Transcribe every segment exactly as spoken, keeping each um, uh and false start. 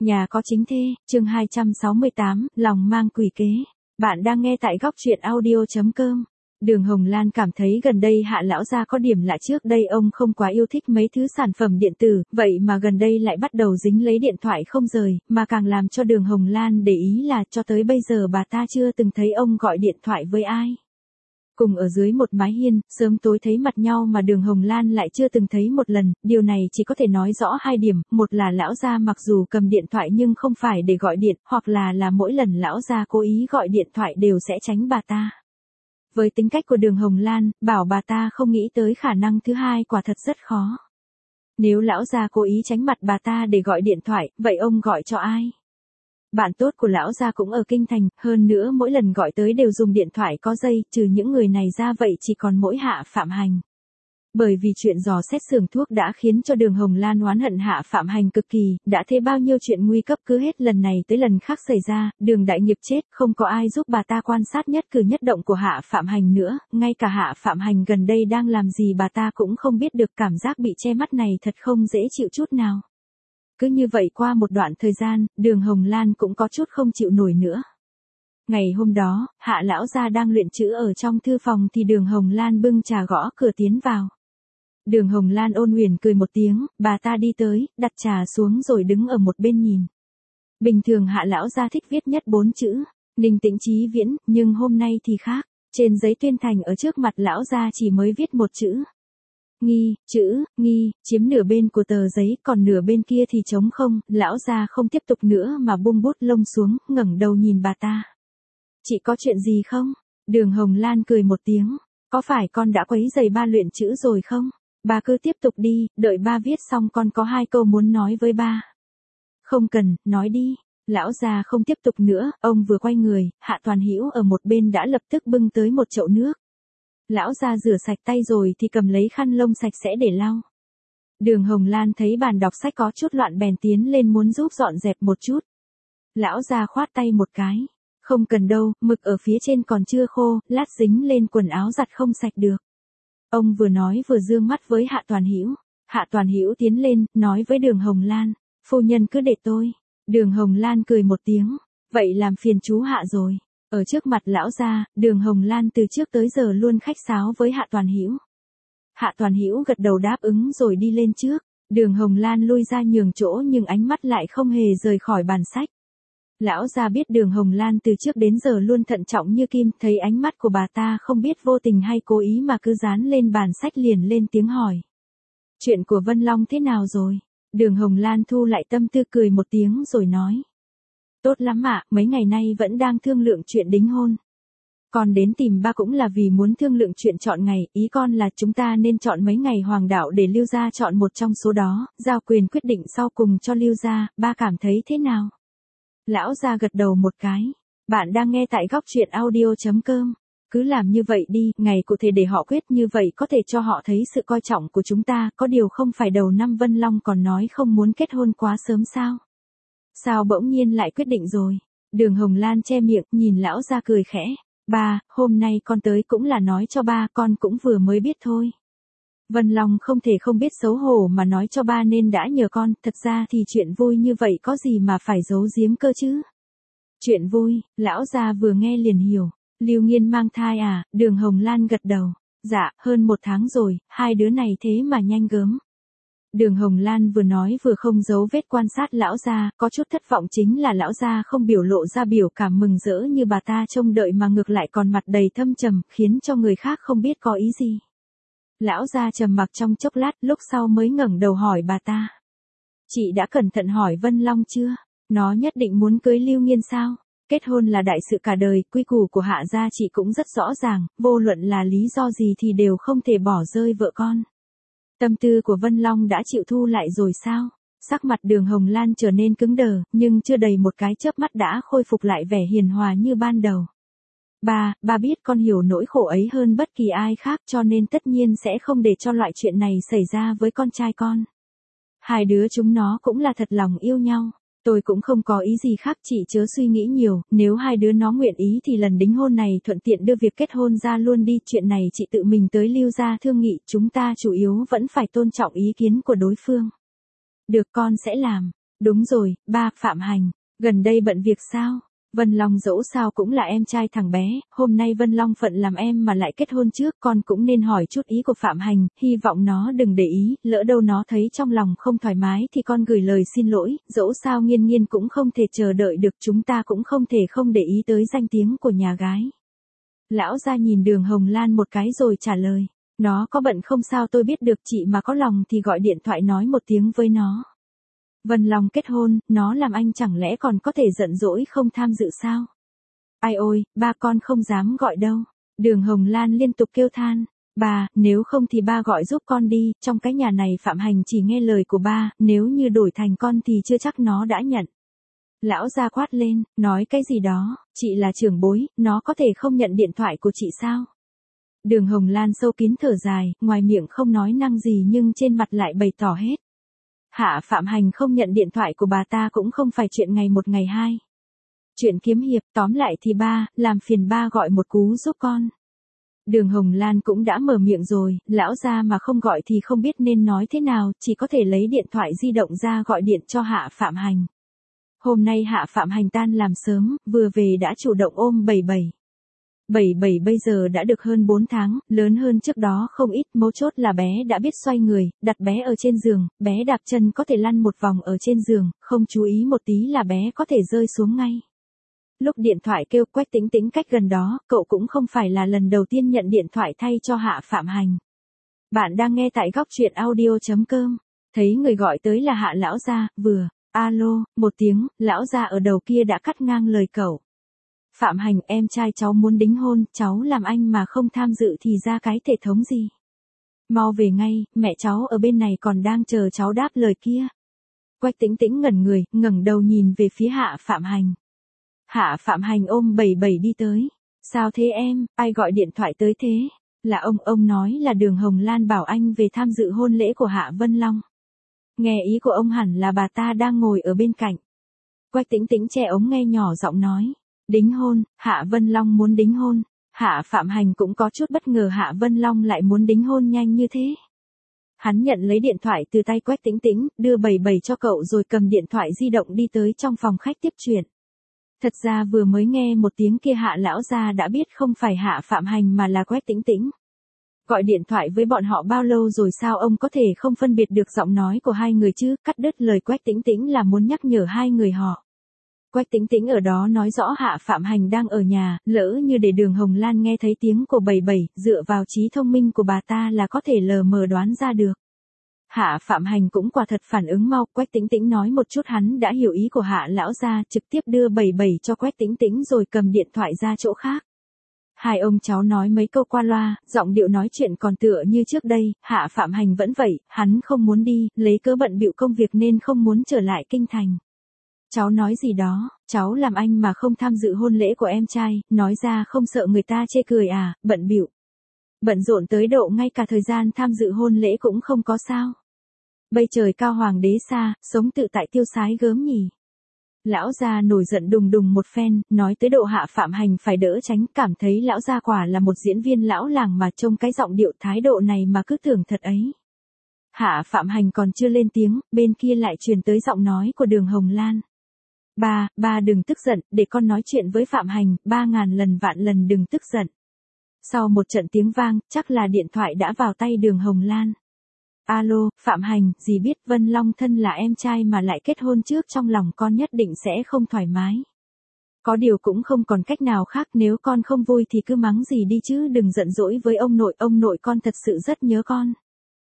Nhà có chính thê, chương hai trăm sáu mươi tám, lòng mang quỷ kế. Bạn đang nghe tại góc truyện audio chấm com. Đường Hồng Lan cảm thấy gần đây Hạ lão gia có điểm lạ, trước đây ông không quá yêu thích mấy thứ sản phẩm điện tử, vậy mà gần đây lại bắt đầu dính lấy điện thoại không rời, mà càng làm cho Đường Hồng Lan để ý là cho tới bây giờ bà ta chưa từng thấy ông gọi điện thoại với ai. Cùng ở dưới một mái hiên, sớm tối thấy mặt nhau mà Đường Hồng Lan lại chưa từng thấy một lần, điều này chỉ có thể nói rõ hai điểm, một là lão gia mặc dù cầm điện thoại nhưng không phải để gọi điện, hoặc là là mỗi lần lão gia cố ý gọi điện thoại đều sẽ tránh bà ta. Với tính cách của Đường Hồng Lan, bảo bà ta không nghĩ tới khả năng thứ hai quả thật rất khó. Nếu lão gia cố ý tránh mặt bà ta để gọi điện thoại, vậy ông gọi cho ai? Bạn tốt của lão gia cũng ở kinh thành, hơn nữa mỗi lần gọi tới đều dùng điện thoại có dây, trừ những người này ra vậy chỉ còn mỗi Hạ Phạm Hành. Bởi vì chuyện dò xét xưởng thuốc đã khiến cho Đường Hồng Lan oán hận Hạ Phạm Hành cực kỳ, đã thế bao nhiêu chuyện nguy cấp cứ hết lần này tới lần khác xảy ra, Đường đại nghiệp chết, không có ai giúp bà ta quan sát nhất cử nhất động của Hạ Phạm Hành nữa, ngay cả Hạ Phạm Hành gần đây đang làm gì bà ta cũng không biết được, cảm giác bị che mắt này thật không dễ chịu chút nào. Cứ như vậy qua một đoạn thời gian, Đường Hồng Lan cũng có chút không chịu nổi nữa. Ngày hôm đó, Hạ lão gia đang luyện chữ ở trong thư phòng thì Đường Hồng Lan bưng trà gõ cửa tiến vào. Đường Hồng Lan ôn huyền cười một tiếng, bà ta đi tới, đặt trà xuống rồi đứng ở một bên nhìn. Bình thường Hạ lão gia thích viết nhất bốn chữ, Ninh Tĩnh Chí Viễn, nhưng hôm nay thì khác, trên giấy tuyên thành ở trước mặt lão gia chỉ mới viết một chữ. Nghi, chữ, nghi, chiếm nửa bên của tờ giấy, còn nửa bên kia thì trống không, lão gia không tiếp tục nữa mà buông bút lông xuống, ngẩng đầu nhìn bà ta. Chị có chuyện gì không? Đường Hồng Lan cười một tiếng, có phải con đã quấy rầy ba luyện chữ rồi không? Ba cứ tiếp tục đi, đợi ba viết xong con có hai câu muốn nói với ba. Không cần, nói đi. Lão già không tiếp tục nữa, ông vừa quay người, Hạ Toàn Hữu ở một bên đã lập tức bưng tới một chậu nước. Lão già rửa sạch tay rồi thì cầm lấy khăn lông sạch sẽ để lau. Đường Hồng Lan thấy bàn đọc sách có chút loạn bèn tiến lên muốn giúp dọn dẹp một chút. Lão già khoát tay một cái. Không cần đâu, mực ở phía trên còn chưa khô, lát dính lên quần áo giặt không sạch được. Ông vừa nói vừa dương mắt với Hạ Toàn Hữu. Hạ Toàn Hữu tiến lên, nói với Đường Hồng Lan, phu nhân cứ để tôi. Đường Hồng Lan cười một tiếng, vậy làm phiền chú Hạ rồi. Ở trước mặt lão gia, Đường Hồng Lan từ trước tới giờ luôn khách sáo với Hạ Toàn Hữu. Hạ Toàn Hữu gật đầu đáp ứng rồi đi lên trước. Đường Hồng Lan lui ra nhường chỗ nhưng ánh mắt lại không hề rời khỏi bàn sách. Lão gia biết Đường Hồng Lan từ trước đến giờ luôn thận trọng như kim, thấy ánh mắt của bà ta không biết vô tình hay cố ý mà cứ dán lên bàn sách liền lên tiếng hỏi. Chuyện của Vân Long thế nào rồi? Đường Hồng Lan thu lại tâm tư cười một tiếng rồi nói. Tốt lắm ạ, mấy ngày nay vẫn đang thương lượng chuyện đính hôn. Con đến tìm ba cũng là vì muốn thương lượng chuyện chọn ngày, ý con là chúng ta nên chọn mấy ngày hoàng đạo để Lưu gia chọn một trong số đó, giao quyền quyết định sau cùng cho Lưu gia, ba cảm thấy thế nào? Lão gia gật đầu một cái. Bạn đang nghe tại góc truyện audio chấm com. Cứ làm như vậy đi, ngày cụ thể để họ quyết, như vậy có thể cho họ thấy sự coi trọng của chúng ta, có điều không phải đầu năm Vân Long còn nói không muốn kết hôn quá sớm sao? Sao bỗng nhiên lại quyết định rồi? Đường Hồng Lan che miệng, nhìn lão gia cười khẽ. Ba, hôm nay con tới cũng là nói cho ba, con cũng vừa mới biết thôi. Vân Long không thể không biết xấu hổ mà nói cho ba nên đã nhờ con, thật ra thì chuyện vui như vậy có gì mà phải giấu giếm cơ chứ? Chuyện vui, lão gia vừa nghe liền hiểu. Lưu Nghiên mang thai à? Đường Hồng Lan gật đầu. Dạ, hơn một tháng rồi, hai đứa này thế mà nhanh gớm. Đường Hồng Lan vừa nói vừa không giấu vết quan sát lão gia, có chút thất vọng chính là lão gia không biểu lộ ra biểu cảm mừng rỡ như bà ta trông đợi mà ngược lại còn mặt đầy thâm trầm, khiến cho người khác không biết có ý gì. Lão gia trầm mặc trong chốc lát, lúc sau mới ngẩng đầu hỏi bà ta. Chị đã cẩn thận hỏi Vân Long chưa? Nó nhất định muốn cưới Lưu Nghiên sao? Kết hôn là đại sự cả đời, quy củ của Hạ gia chị cũng rất rõ ràng, vô luận là lý do gì thì đều không thể bỏ rơi vợ con. Tâm tư của Vân Long đã chịu thu lại rồi sao? Sắc mặt Đường Hồng Lan trở nên cứng đờ, nhưng chưa đầy một cái chớp mắt đã khôi phục lại vẻ hiền hòa như ban đầu. Ba, ba biết con hiểu nỗi khổ ấy hơn bất kỳ ai khác cho nên tất nhiên sẽ không để cho loại chuyện này xảy ra với con trai con. Hai đứa chúng nó cũng là thật lòng yêu nhau. Tôi cũng không có ý gì khác, chị chớ suy nghĩ nhiều, nếu hai đứa nó nguyện ý thì lần đính hôn này thuận tiện đưa việc kết hôn ra luôn đi, chuyện này chị tự mình tới Lưu gia thương nghị, chúng ta chủ yếu vẫn phải tôn trọng ý kiến của đối phương. Được, con sẽ làm. Đúng rồi, ba, Phạm Hành, gần đây bận việc sao? Vân Long dẫu sao cũng là em trai thằng bé, hôm nay Vân Long phận làm em mà lại kết hôn trước, con cũng nên hỏi chút ý của Phạm Hành, hy vọng nó đừng để ý, lỡ đâu nó thấy trong lòng không thoải mái thì con gửi lời xin lỗi, dẫu sao Nghiên Nghiên cũng không thể chờ đợi được, chúng ta cũng không thể không để ý tới danh tiếng của nhà gái. Lão gia nhìn Đường Hồng Lan một cái rồi trả lời, nó có bận không sao tôi biết được, chị mà có lòng thì gọi điện thoại nói một tiếng với nó. Vân Long kết hôn, nó làm anh chẳng lẽ còn có thể giận dỗi không tham dự sao? Ai ôi, ba con không dám gọi đâu. Đường Hồng Lan liên tục kêu than. Ba, nếu không thì ba gọi giúp con đi, trong cái nhà này Phạm Hành chỉ nghe lời của ba, nếu như đổi thành con thì chưa chắc nó đã nhận. Lão gia quát lên, nói cái gì đó, chị là trưởng bối, nó có thể không nhận điện thoại của chị sao? Đường Hồng Lan sâu kín thở dài, ngoài miệng không nói năng gì nhưng trên mặt lại bày tỏ hết. Hạ Phạm Hành không nhận điện thoại của bà ta cũng không phải chuyện ngày một ngày hai. Chuyện kiếm hiệp, tóm lại thì ba, làm phiền ba gọi một cú giúp con. Đường Hồng Lan cũng đã mở miệng rồi, lão gia mà không gọi thì không biết nên nói thế nào, chỉ có thể lấy điện thoại di động ra gọi điện cho Hạ Phạm Hành. Hôm nay Hạ Phạm Hành tan làm sớm, vừa về đã chủ động ôm bảy bảy. bảy bảy bây giờ đã được hơn bốn tháng, lớn hơn trước đó không ít, mấu chốt là bé đã biết xoay người, đặt bé ở trên giường, bé đạp chân có thể lăn một vòng ở trên giường, không chú ý một tí là bé có thể rơi xuống ngay. Lúc điện thoại kêu Quách Tĩnh Tĩnh cách gần đó, cậu cũng không phải là lần đầu tiên nhận điện thoại thay cho Hạ Phạm Hành. Bạn đang nghe tại góc truyện audio chấm com, thấy người gọi tới là Hạ lão gia, vừa, alo, một tiếng, lão gia ở đầu kia đã cắt ngang lời cậu. Phạm Hành, em trai cháu muốn đính hôn, cháu làm anh mà không tham dự thì ra cái thể thống gì. Mau về ngay, mẹ cháu ở bên này còn đang chờ cháu đáp lời kia. Quách Tĩnh Tĩnh ngẩn người, ngẩng đầu nhìn về phía Hạ Phạm Hành. Hạ Phạm Hành ôm bảy bảy đi tới. Sao thế em, ai gọi điện thoại tới thế? Là ông, ông nói là Đường Hồng Lan bảo anh về tham dự hôn lễ của Hạ Vân Long. Nghe ý của ông hẳn là bà ta đang ngồi ở bên cạnh. Quách Tĩnh Tĩnh che ống nghe nhỏ giọng nói. Đính hôn, Hạ Vân Long muốn đính hôn. Hạ Phạm Hành cũng có chút bất ngờ Hạ Vân Long lại muốn đính hôn nhanh như thế. Hắn nhận lấy điện thoại từ tay Quách Tĩnh Tĩnh, đưa bảy bảy cho cậu rồi cầm điện thoại di động đi tới trong phòng khách tiếp chuyện. Thật ra vừa mới nghe một tiếng kia Hạ lão gia đã biết không phải Hạ Phạm Hành mà là Quách Tĩnh Tĩnh. Gọi điện thoại với bọn họ bao lâu rồi sao ông có thể không phân biệt được giọng nói của hai người chứ, cắt đứt lời Quách Tĩnh Tĩnh là muốn nhắc nhở hai người họ. Quách Tĩnh Tĩnh ở đó nói rõ Hạ Phạm Hành đang ở nhà, lỡ như để Đường Hồng Lan nghe thấy tiếng của bảy bảy, dựa vào trí thông minh của bà ta là có thể lờ mờ đoán ra được. Hạ Phạm Hành cũng quả thật phản ứng mau, Quách Tĩnh Tĩnh nói một chút hắn đã hiểu ý của Hạ lão gia, trực tiếp đưa bảy bảy cho Quách Tĩnh Tĩnh rồi cầm điện thoại ra chỗ khác. Hai ông cháu nói mấy câu qua loa, giọng điệu nói chuyện còn tựa như trước đây, Hạ Phạm Hành vẫn vậy, hắn không muốn đi, lấy cớ bận bịu công việc nên không muốn trở lại kinh thành. Cháu nói gì đó, cháu làm anh mà không tham dự hôn lễ của em trai, nói ra không sợ người ta chê cười à, bận bịu. Bận rộn tới độ ngay cả thời gian tham dự hôn lễ cũng không có sao. Bây trời cao hoàng đế xa, sống tự tại tiêu sái gớm nhỉ. Lão gia nổi giận đùng đùng một phen, nói tới độ Hạ Phạm Hành phải đỡ tránh, cảm thấy lão gia quả là một diễn viên lão làng mà trông cái giọng điệu thái độ này mà cứ tưởng thật ấy. Hạ Phạm Hành còn chưa lên tiếng, bên kia lại truyền tới giọng nói của Đường Hồng Lan. Ba, ba đừng tức giận, để con nói chuyện với Phạm Hành, ba ngàn lần vạn lần đừng tức giận. Sau một trận tiếng vang, chắc là điện thoại đã vào tay Đường Hồng Lan. Alo, Phạm Hành, dì biết Vân Long thân là em trai mà lại kết hôn trước, trong lòng con nhất định sẽ không thoải mái. Có điều cũng không còn cách nào khác, nếu con không vui thì cứ mắng dì đi chứ đừng giận dỗi với ông nội, ông nội con thật sự rất nhớ con.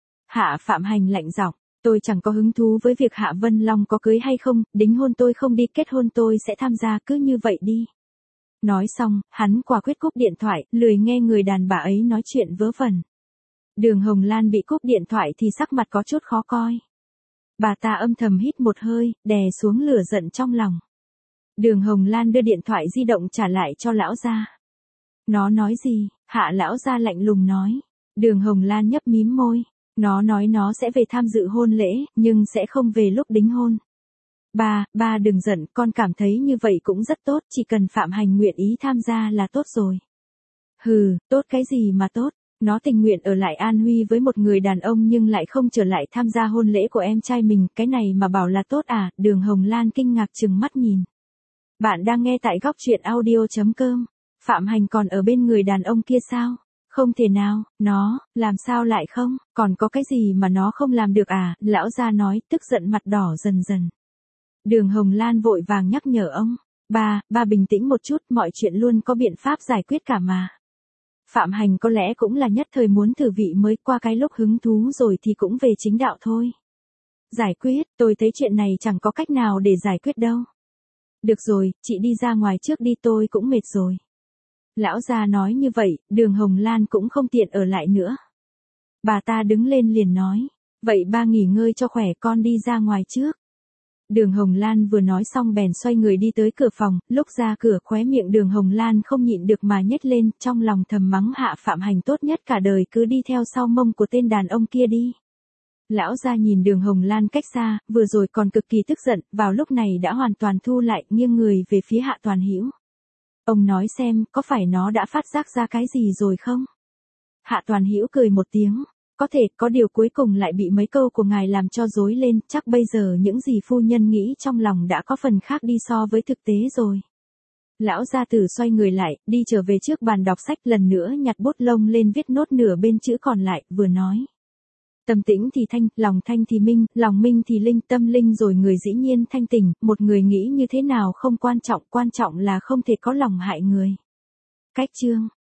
Hạ Phạm Hành lạnh giọng, tôi chẳng có hứng thú với việc Hạ Vân Long có cưới hay không, đính hôn tôi không đi, kết hôn tôi sẽ tham gia, cứ như vậy đi. Nói xong, hắn quả quyết cúp điện thoại, lười nghe người đàn bà ấy nói chuyện vớ vẩn. Đường Hồng Lan bị cúp điện thoại thì sắc mặt có chút khó coi. Bà ta âm thầm hít một hơi, đè xuống lửa giận trong lòng. Đường Hồng Lan đưa điện thoại di động trả lại cho lão gia. Nó nói gì? Hạ lão gia lạnh lùng nói. Đường Hồng Lan nhấp mím môi. Nó nói nó sẽ về tham dự hôn lễ, nhưng sẽ không về lúc đính hôn. Ba, ba đừng giận, con cảm thấy như vậy cũng rất tốt, chỉ cần Phạm Hành nguyện ý tham gia là tốt rồi. Hừ, tốt cái gì mà tốt, Nó tình nguyện ở lại An Huy với một người đàn ông nhưng lại không trở lại tham gia hôn lễ của em trai mình, cái này mà bảo là tốt à? Đường Hồng Lan kinh ngạc trừng mắt nhìn. Bạn đang nghe tại góc truyện audio.com. Phạm Hành còn ở bên người đàn ông kia sao? Không thể nào, nó, làm sao lại không? Còn có cái gì mà nó không làm được à? Lão gia nói, tức giận mặt đỏ dần dần. Đường Hồng Lan vội vàng nhắc nhở ông. Ba, ba bình tĩnh một chút, mọi chuyện luôn có biện pháp giải quyết cả mà. Phạm Hành có lẽ cũng là nhất thời muốn thử vị mới, qua cái lúc hứng thú rồi thì cũng về chính đạo thôi. Giải quyết, tôi thấy chuyện này chẳng có cách nào để giải quyết đâu. Được rồi, chị đi ra ngoài trước đi, tôi cũng mệt rồi. Lão gia nói như vậy, Đường Hồng Lan cũng không tiện ở lại nữa. Bà ta đứng lên liền nói, vậy ba nghỉ ngơi cho khỏe, con đi ra ngoài trước. Đường Hồng Lan vừa nói xong bèn xoay người đi tới cửa phòng, lúc ra cửa khóe miệng Đường Hồng Lan không nhịn được mà nhếch lên, trong lòng thầm mắng hạ Phạm Hành tốt nhất cả đời cứ đi theo sau mông của tên đàn ông kia đi. Lão gia nhìn Đường Hồng Lan cách xa, vừa rồi còn cực kỳ tức giận, vào lúc này đã hoàn toàn thu lại, nghiêng người về phía Hạ Toàn Hữu. Ông nói xem, có phải nó đã phát giác ra cái gì rồi không? Hạ Toàn Hữu cười một tiếng, có thể, có điều cuối cùng lại bị mấy câu của ngài làm cho rối lên, chắc bây giờ những gì phu nhân nghĩ trong lòng đã có phần khác đi so với thực tế rồi. Lão gia tử xoay người lại, đi trở về trước bàn đọc sách, lần nữa nhặt bút lông lên viết nốt nửa bên chữ còn lại, vừa nói. Tâm tĩnh thì thanh, lòng thanh thì minh, lòng minh thì linh, tâm linh rồi người dĩ nhiên thanh tỉnh, một người nghĩ như thế nào không quan trọng, quan trọng là không thể có lòng hại người. Cách chương